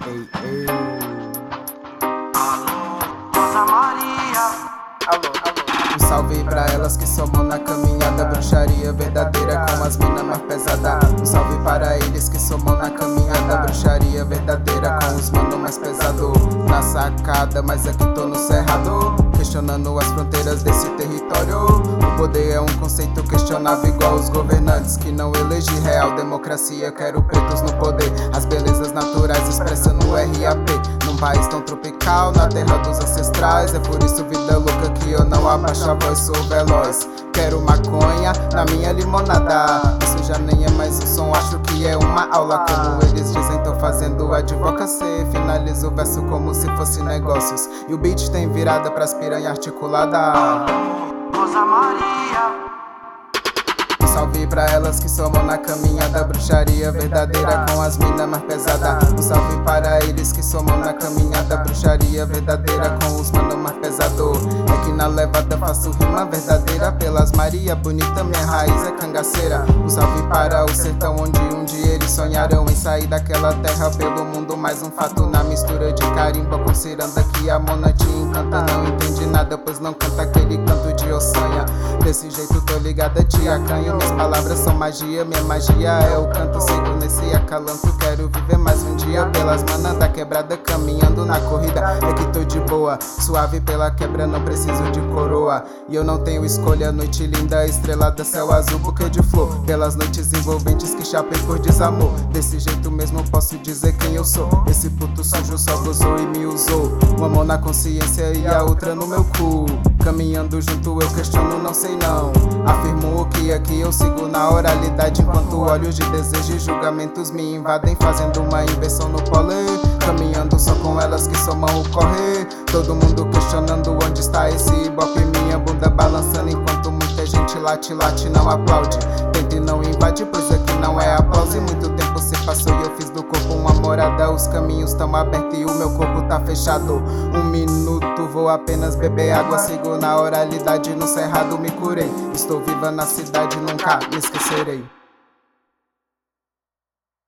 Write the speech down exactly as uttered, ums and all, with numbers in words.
Ei, ei. Alô, Rosa Maria. Alô, alô. Um salve pra elas que somam na caminhada, bruxaria verdadeira com as minas mais pesadas. Um salve para eles que somam na caminhada, bruxaria verdadeira com os mano mais pesado. Na sacada, mas aqui tô no cerrado, questionando as fronteiras desse território. O poder é um conceito questionável igual os governantes que não elegem real democracia. Quero pretos no poder, as belezas naturais expressando o R A P. Num país tão tropical, na terra dos ancestrais. É por isso vida louca que eu não abaixo a voz, sou veloz. Quero maconha na minha limonada. Isso já nem é mais um som, acho que é uma aula. Como eles dizem, tô fazendo advocacy. Finalizo o verso como se fosse negócios, e o beat tem virada pras piranha articulada. Alô, Rosa Maria. Um salve pra elas que somam na caminhada, bruxaria verdadeira com as minas mais pesadas. Um salve para eles que somam na caminhada, bruxaria verdadeira com os mano mais pesado. É que na levada faço rima verdadeira pelas Maria bonita, minha raiz é cangaceira. Um salve para o sertão onde um dia eles sonharam em sair daquela terra pelo mundo. Mais um fato na mistura de carimba com ciranda que a mona te encanta. Não entende nada pois não canta aquele canto de ossanha. Desse jeito tô ligada, te acanho. Minhas palavras são magia, minha magia é o canto. Sigo nesse acalanto, quero viver mais um dia pelas manas da quebrada, caminhando na corrida. É que tô de boa, suave pela quebra, não preciso de coroa. E eu não tenho escolha, noite linda, estrelada, céu azul, buquê de flor. Pelas noites envolventes que chapei por desamor. Desse jeito mesmo posso dizer quem eu sou. Esse puto sujo só gozou e me usou. Uma mão na consciência e a outra no meu cu. Caminhando junto eu questiono, não sei não. Afirmo que aqui eu sigo na oralidade, enquanto olhos de desejo e julgamentos me invadem, fazendo uma inversão no polê. Caminhando só com elas que somam o correr. Todo mundo questionando onde está esse ibope. Minha bunda balançando enquanto muita gente late, late, não aplaude. Tente não invade, pois aqui não é aplauso. E muito tempo se passou e eu fiz do corpo uma morada. Os caminhos estão abertos e o meu corpo tá fechado. Um minuto, vou apenas beber água. Sigo na oralidade, no cerrado me curei. Estou viva na cidade, nunca me esquecerei.